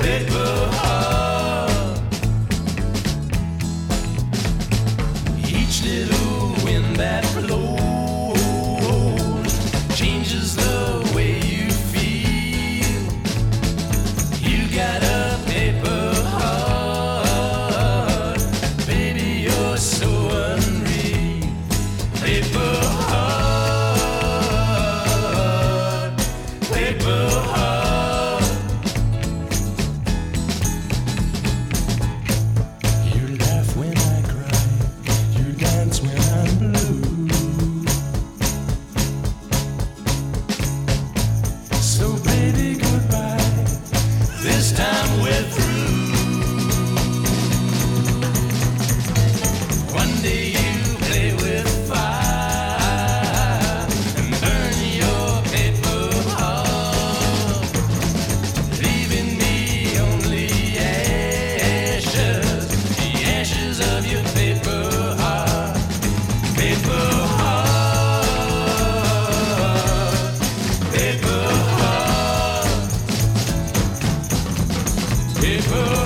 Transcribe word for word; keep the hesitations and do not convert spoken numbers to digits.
paper heart. Each little wind that blows changes the way you feel. You got a paper heart, baby, you're so unreal. Paper heart, paper heart. You laugh when I cry, you dance when I'm blue. So baby, goodbye, this time we're through. One day you play with fire and burn your paper heart, leaving me only ashes, the ashes of your paper heart. Paper heart, paper heart, paper